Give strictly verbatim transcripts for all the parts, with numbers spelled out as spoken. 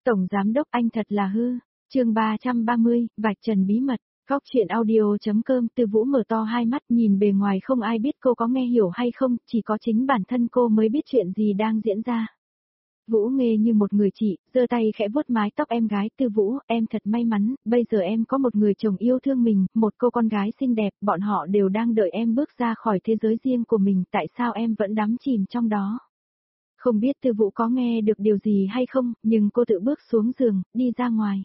Tổng Giám Đốc anh thật là hư. Chương ba trăm ba mươi, vạch trần bí mật. Góc truyện audio.com. Tư Vũ mở to hai mắt, nhìn bề ngoài không ai biết cô có nghe hiểu hay không, chỉ có chính bản thân cô mới biết chuyện gì đang diễn ra. Vũ Nghê như một người chị, giơ tay khẽ vuốt mái tóc em gái. Tư Vũ, em thật may mắn, bây giờ em có một người chồng yêu thương mình, một cô con gái xinh đẹp, bọn họ đều đang đợi em bước ra khỏi thế giới riêng của mình, tại sao em vẫn đắm chìm trong đó? Không biết Tư Vũ có nghe được điều gì hay không, nhưng cô tự bước xuống giường, đi ra ngoài.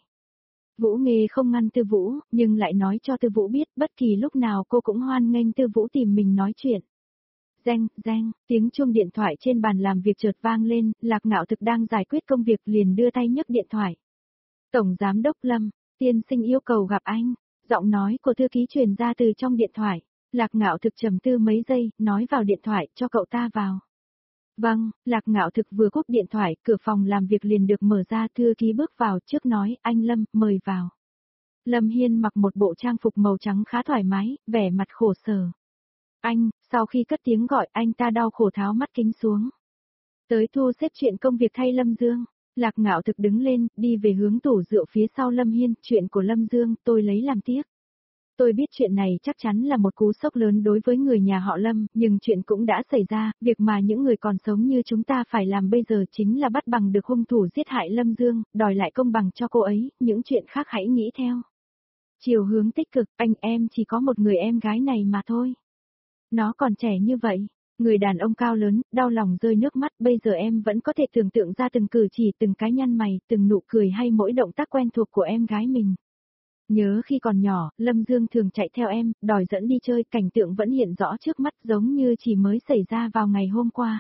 Vũ Nghê không ngăn Tư Vũ, nhưng lại nói cho Tư Vũ biết bất kỳ lúc nào cô cũng hoan nghênh Tư Vũ tìm mình nói chuyện. Reng, reng, tiếng chuông điện thoại trên bàn làm việc chợt vang lên, Lạc Ngạo Thực đang giải quyết công việc liền đưa tay nhấc điện thoại. Tổng Giám Đốc Lâm, tiên sinh yêu cầu gặp anh, giọng nói của thư ký truyền ra từ trong điện thoại. Lạc Ngạo Thực trầm tư mấy giây, nói vào điện thoại cho cậu ta vào. Vâng, Lạc Ngạo Thực vừa cúp điện thoại, cửa phòng làm việc liền được mở ra, thư ký bước vào trước nói, anh Lâm, mời vào. Lâm Hiên mặc một bộ trang phục màu trắng khá thoải mái, vẻ mặt khổ sở. Anh, sau khi cất tiếng gọi, anh ta đau khổ tháo mắt kính xuống. Tới thu xếp chuyện công việc thay Lâm Dương. Lạc Ngạo Thực đứng lên, đi về hướng tủ rượu phía sau Lâm Hiên, chuyện của Lâm Dương, tôi lấy làm tiếc. Tôi biết chuyện này chắc chắn là một cú sốc lớn đối với người nhà họ Lâm, nhưng chuyện cũng đã xảy ra, việc mà những người còn sống như chúng ta phải làm bây giờ chính là bắt bằng được hung thủ giết hại Lâm Dương, đòi lại công bằng cho cô ấy, những chuyện khác hãy nghĩ theo. Chiều hướng tích cực, anh em chỉ có một người em gái này mà thôi. Nó còn trẻ như vậy, người đàn ông cao lớn, đau lòng rơi nước mắt, bây giờ em vẫn có thể tưởng tượng ra từng cử chỉ, từng cái nhăn mày, từng nụ cười hay mỗi động tác quen thuộc của em gái mình. Nhớ khi còn nhỏ, Lâm Dương thường chạy theo em, đòi dẫn đi chơi, cảnh tượng vẫn hiện rõ trước mắt giống như chỉ mới xảy ra vào ngày hôm qua.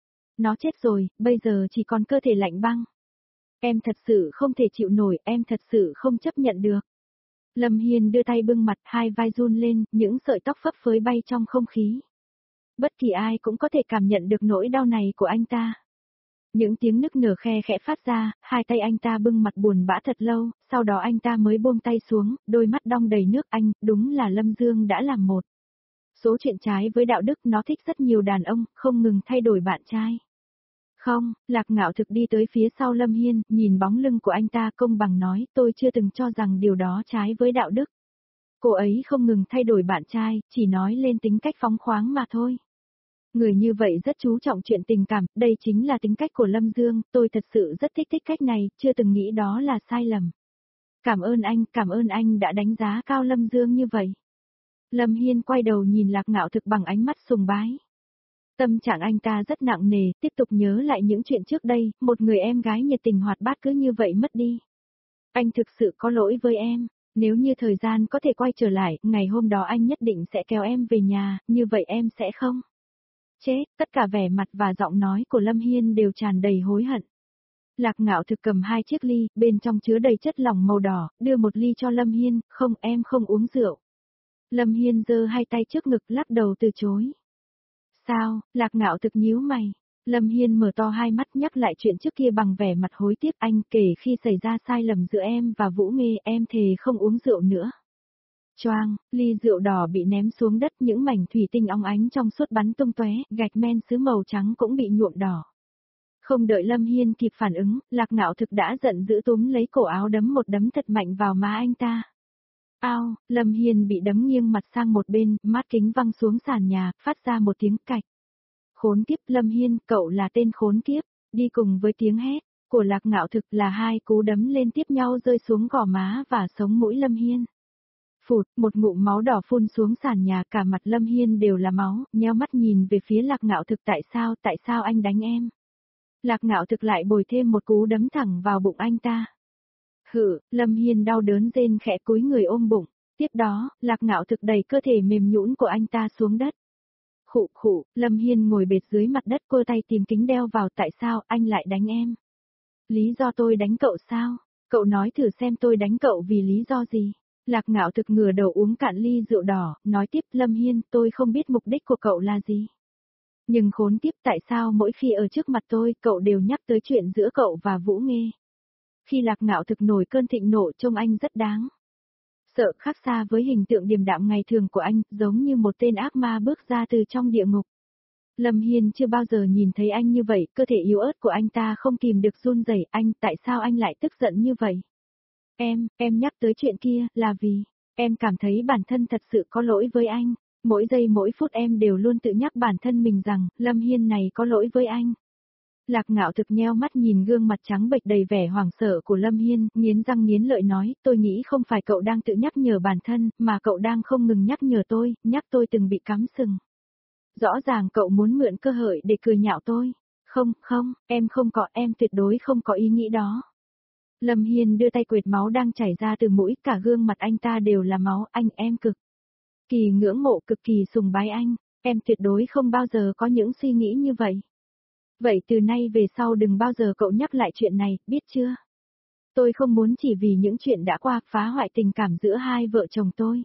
Nó chết rồi, bây giờ chỉ còn cơ thể lạnh băng. Em thật sự không thể chịu nổi, em thật sự không chấp nhận được. Lâm Hiên đưa tay bưng mặt, hai vai run lên, những sợi tóc phấp phới bay trong không khí. Bất kỳ ai cũng có thể cảm nhận được nỗi đau này của anh ta. Những tiếng nức nở khe khẽ phát ra, hai tay anh ta bưng mặt buồn bã thật lâu, sau đó anh ta mới buông tay xuống, đôi mắt đong đầy nước anh, đúng là Lâm Dương đã làm một số chuyện trái với đạo đức, nó thích rất nhiều đàn ông, không ngừng thay đổi bạn trai. Không, Lạc Ngạo Thực đi tới phía sau Lâm Hiên, nhìn bóng lưng của anh ta công bằng nói, tôi chưa từng cho rằng điều đó trái với đạo đức. Cô ấy không ngừng thay đổi bạn trai, chỉ nói lên tính cách phóng khoáng mà thôi. Người như vậy rất chú trọng chuyện tình cảm, đây chính là tính cách của Lâm Dương, tôi thật sự rất thích thích cách này, chưa từng nghĩ đó là sai lầm. Cảm ơn anh, cảm ơn anh đã đánh giá cao Lâm Dương như vậy. Lâm Hiên quay đầu nhìn Lạc Ngạo Thực bằng ánh mắt sùng bái. Tâm trạng anh ta rất nặng nề, tiếp tục nhớ lại những chuyện trước đây, một người em gái nhiệt tình hoạt bát cứ như vậy mất đi. Anh thực sự có lỗi với em, nếu như thời gian có thể quay trở lại, ngày hôm đó anh nhất định sẽ kéo em về nhà, như vậy em sẽ không. Chết, tất cả vẻ mặt và giọng nói của Lâm Hiên đều tràn đầy hối hận. Lạc Ngạo Thực cầm hai chiếc ly, bên trong chứa đầy chất lỏng màu đỏ, đưa một ly cho Lâm Hiên, không em không uống rượu. Lâm Hiên giơ hai tay trước ngực lắc đầu từ chối. Sao, Lạc Ngạo Thực nhíu mày. Lâm Hiên mở to hai mắt nhắc lại chuyện trước kia bằng vẻ mặt hối tiếc, anh kể khi xảy ra sai lầm giữa em và Vũ Nghê, em thề không uống rượu nữa. Choang, ly rượu đỏ bị ném xuống đất, những mảnh thủy tinh óng ánh trong suốt bắn tung tóe, gạch men sứ màu trắng cũng bị nhuộm đỏ. Không đợi Lâm Hiên kịp phản ứng, Lạc Ngạo Thực đã giận dữ túm lấy cổ áo đấm một đấm thật mạnh vào má anh ta. Ao, Lâm Hiên bị đấm nghiêng mặt sang một bên, mắt kính văng xuống sàn nhà, phát ra một tiếng cạch. Khốn kiếp, Lâm Hiên, cậu là tên khốn kiếp, đi cùng với tiếng hét của Lạc Ngạo Thực là hai cú đấm lên tiếp nhau rơi xuống gò má và sống mũi Lâm Hiên. Phụt, một ngụm máu đỏ phun xuống sàn nhà, cả mặt Lâm Hiên đều là máu, nheo mắt nhìn về phía Lạc Ngạo Thực, tại sao, tại sao anh đánh em? Lạc Ngạo Thực lại bồi thêm một cú đấm thẳng vào bụng anh ta. Hự, Lâm Hiên đau đớn rên khẽ cúi người ôm bụng, tiếp đó, Lạc Ngạo Thực đẩy cơ thể mềm nhũn của anh ta xuống đất. Khụ khụ, Lâm Hiên ngồi bệt dưới mặt đất, cô tay tìm kính đeo vào, tại sao anh lại đánh em? Lý do tôi đánh cậu sao? Cậu nói thử xem tôi đánh cậu vì lý do gì? Lạc Ngạo Thực ngửa đầu uống cạn ly rượu đỏ, nói tiếp, Lâm Hiên, tôi không biết mục đích của cậu là gì. Nhưng khốn kiếp, tại sao mỗi khi ở trước mặt tôi, cậu đều nhắc tới chuyện giữa cậu và Vũ Nghê? Khi Lạc Ngạo Thực nổi cơn thịnh nộ, trông anh rất đáng sợ, khác xa với hình tượng điềm đạm ngày thường của anh, giống như một tên ác ma bước ra từ trong địa ngục. Lâm Hiên chưa bao giờ nhìn thấy anh như vậy, cơ thể yếu ớt của anh ta không kìm được run rẩy. Anh, tại sao anh lại tức giận như vậy? Em, em nhắc tới chuyện kia, là vì, em cảm thấy bản thân thật sự có lỗi với anh. Mỗi giây mỗi phút em đều luôn tự nhắc bản thân mình rằng, Lâm Hiên này có lỗi với anh. Lạc Ngạo Thực nheo mắt nhìn gương mặt trắng bệch đầy vẻ hoảng sợ của Lâm Hiên, nghiến răng nghiến lợi nói, tôi nghĩ không phải cậu đang tự nhắc nhở bản thân, mà cậu đang không ngừng nhắc nhở tôi, nhắc tôi từng bị cắm sừng. Rõ ràng cậu muốn mượn cơ hội để cười nhạo tôi. Không, không, em không có, em tuyệt đối không có ý nghĩ đó. Lâm Hiên đưa tay quệt máu đang chảy ra từ mũi, cả gương mặt anh ta đều là máu, anh em cực kỳ ngưỡng mộ, cực kỳ sùng bái anh, em tuyệt đối không bao giờ có những suy nghĩ như vậy. Vậy từ nay về sau đừng bao giờ cậu nhắc lại chuyện này, biết chưa? Tôi không muốn chỉ vì những chuyện đã qua phá hoại tình cảm giữa hai vợ chồng tôi.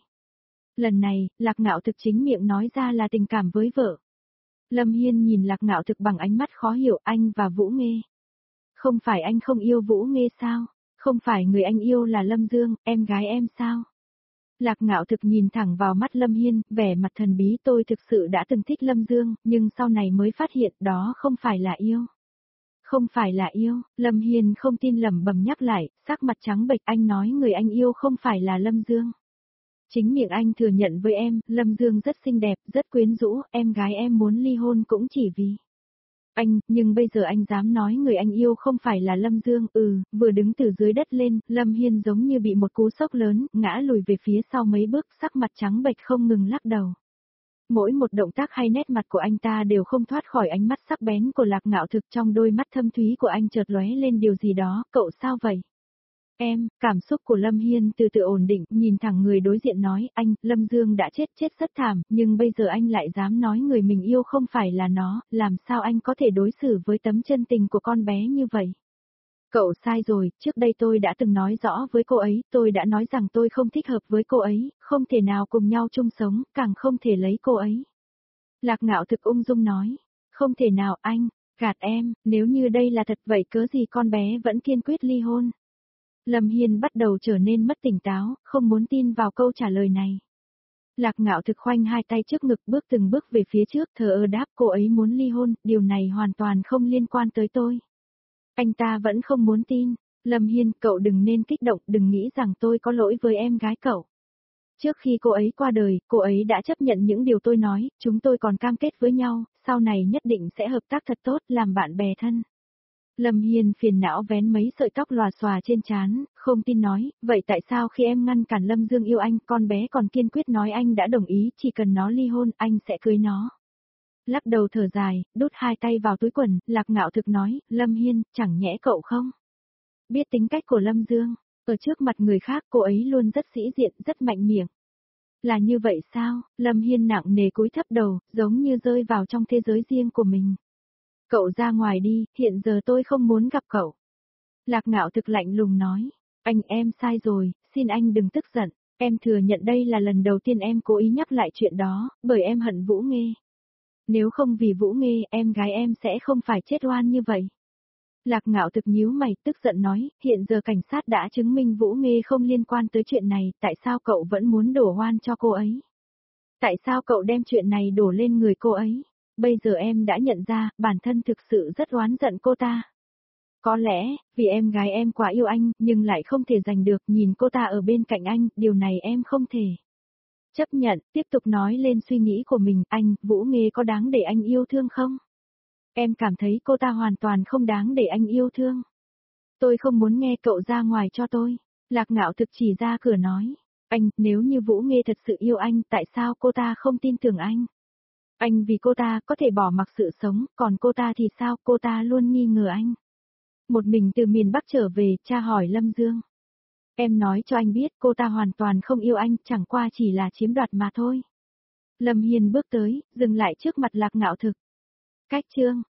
Lần này, Lạc Ngạo Thực chính miệng nói ra là tình cảm với vợ. Lâm Hiên nhìn Lạc Ngạo Thực bằng ánh mắt khó hiểu, anh và Vũ Nghê. Không phải anh không yêu Vũ Nghê sao? Không phải người anh yêu là Lâm Dương, em gái em sao? Lạc Ngạo Thực nhìn thẳng vào mắt Lâm Hiên, vẻ mặt thần bí, tôi thực sự đã từng thích Lâm Dương, nhưng sau này mới phát hiện đó không phải là yêu. Không phải là yêu, Lâm Hiên không tin lẩm bẩm nhắc lại, sắc mặt trắng bệch, anh nói người anh yêu không phải là Lâm Dương. Chính miệng anh thừa nhận với em, Lâm Dương rất xinh đẹp, rất quyến rũ, em gái em muốn ly hôn cũng chỉ vì anh, nhưng bây giờ anh dám nói người anh yêu không phải là Lâm Dương, ừ, vừa đứng từ dưới đất lên, Lâm Hiên giống như bị một cú sốc lớn, ngã lùi về phía sau mấy bước, sắc mặt trắng bệch không ngừng lắc đầu. Mỗi một động tác hay nét mặt của anh ta đều không thoát khỏi ánh mắt sắc bén của Lạc Ngạo Thực, trong đôi mắt thâm thúy của anh chợt lóe lên điều gì đó, cậu sao vậy? Em, cảm xúc của Lâm Hiên từ từ ổn định, nhìn thẳng người đối diện nói, anh, Lâm Dương đã chết chết rất thảm, nhưng bây giờ anh lại dám nói người mình yêu không phải là nó, làm sao anh có thể đối xử với tấm chân tình của con bé như vậy? Cậu sai rồi, trước đây tôi đã từng nói rõ với cô ấy, tôi đã nói rằng tôi không thích hợp với cô ấy, không thể nào cùng nhau chung sống, càng không thể lấy cô ấy. Lạc Ngạo Thực ung dung nói, không thể nào anh, gạt em, nếu như đây là thật vậy cớ gì con bé vẫn kiên quyết ly hôn. Lâm Hiên bắt đầu trở nên mất tỉnh táo, không muốn tin vào câu trả lời này. Lạc Ngạo Thực khoanh hai tay trước ngực bước từng bước về phía trước, thờ ơ đáp cô ấy muốn ly hôn, điều này hoàn toàn không liên quan tới tôi. Anh ta vẫn không muốn tin. Lâm Hiên, cậu đừng nên kích động, đừng nghĩ rằng tôi có lỗi với em gái cậu. Trước khi cô ấy qua đời, cô ấy đã chấp nhận những điều tôi nói, chúng tôi còn cam kết với nhau, sau này nhất định sẽ hợp tác thật tốt, làm bạn bè thân. Lâm Hiên phiền não vén mấy sợi tóc lòa xòa trên trán, không tin nói, vậy tại sao khi em ngăn cản Lâm Dương yêu anh, con bé còn kiên quyết nói anh đã đồng ý, chỉ cần nó ly hôn, anh sẽ cưới nó. Lắc đầu thở dài, đút hai tay vào túi quần, Lạc Ngạo Thực nói, Lâm Hiên, chẳng nhẽ cậu không biết tính cách của Lâm Dương, ở trước mặt người khác cô ấy luôn rất sĩ diện, rất mạnh miệng. Là như vậy sao? Lâm Hiên nặng nề cúi thấp đầu, giống như rơi vào trong thế giới riêng của mình. Cậu ra ngoài đi, hiện giờ tôi không muốn gặp cậu. Lạc Ngạo Thực lạnh lùng nói, anh em sai rồi, xin anh đừng tức giận, em thừa nhận đây là lần đầu tiên em cố ý nhắc lại chuyện đó, bởi em hận Vũ Nghê. Nếu không vì Vũ Nghê, em gái em sẽ không phải chết oan như vậy. Lạc Ngạo Thực nhíu mày, tức giận nói, hiện giờ cảnh sát đã chứng minh Vũ Nghê không liên quan tới chuyện này, tại sao cậu vẫn muốn đổ oan cho cô ấy? Tại sao cậu đem chuyện này đổ lên người cô ấy? Bây giờ em đã nhận ra, bản thân thực sự rất oán giận cô ta. Có lẽ, vì em gái em quá yêu anh, nhưng lại không thể giành được, nhìn cô ta ở bên cạnh anh, điều này em không thể chấp nhận. Tiếp tục nói lên suy nghĩ của mình, anh, Vũ Nghê có đáng để anh yêu thương không? Em cảm thấy cô ta hoàn toàn không đáng để anh yêu thương. Tôi không muốn nghe cậu ra ngoài cho tôi. Lạc Ngạo Thực chỉ ra cửa nói, anh, nếu như Vũ Nghê thật sự yêu anh, tại sao cô ta không tin tưởng anh? Anh vì cô ta có thể bỏ mặc sự sống, còn cô ta thì sao, cô ta luôn nghi ngờ anh. Một mình từ miền Bắc trở về, cha hỏi Lâm Dương. Em nói cho anh biết cô ta hoàn toàn không yêu anh, chẳng qua chỉ là chiếm đoạt mà thôi. Lâm Hiên bước tới, dừng lại trước mặt Lạc Ngạo Thực. Cách chương,